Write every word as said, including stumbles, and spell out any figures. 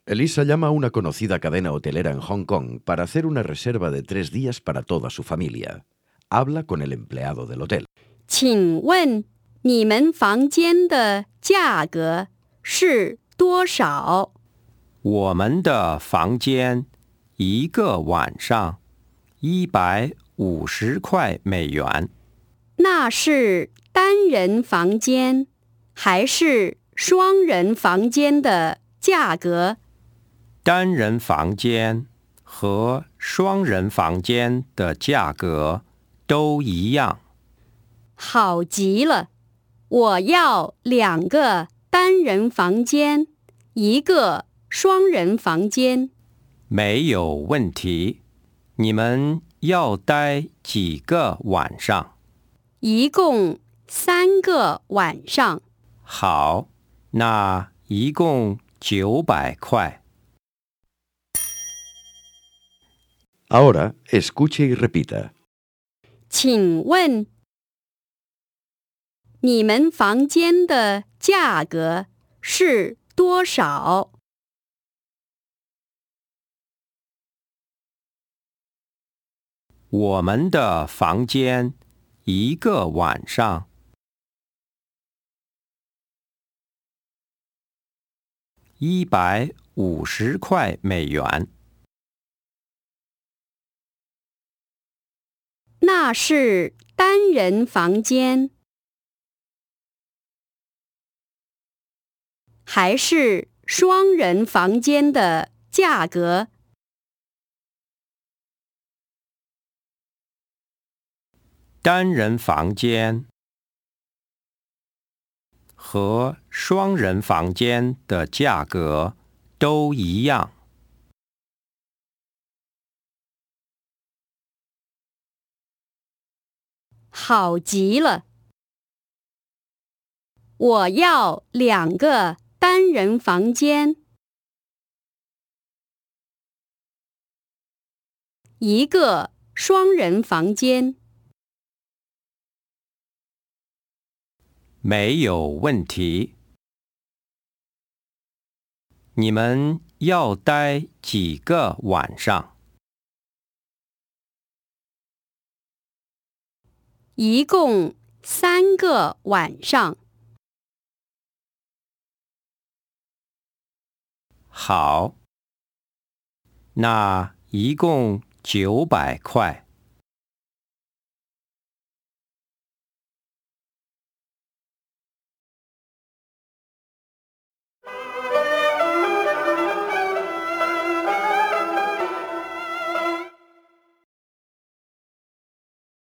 Elisa llama a una conocida cadena hotelera en Hong Kong para hacer una reserva de tres días para toda su familia. Habla con el empleado del hotel. 请问你们房间的价格是多少？ 我们的房间一个晚上一百五十块美元。 那是单人房间还是双人房间的价格？ 单人房间和双人房间的价格都一样。 好极了，我要两个单人房间，一个双人房间。 没有问题。你们要待几个晚上？ 一共三个晚上。 好，那一共九百块。 Ahora, escuche y repita. 请问你们房间的价格是多少？ 我们的房间一个晚上一百五十块美元。 那是单人房间还是双人房间的价格？ 单人房间和双人房间的价格都一样。 好极了，我要两个单人房间，一个双人房间。 没有问题。你们要待几个晚上？ 一共三个晚上。 好，那一共九百块。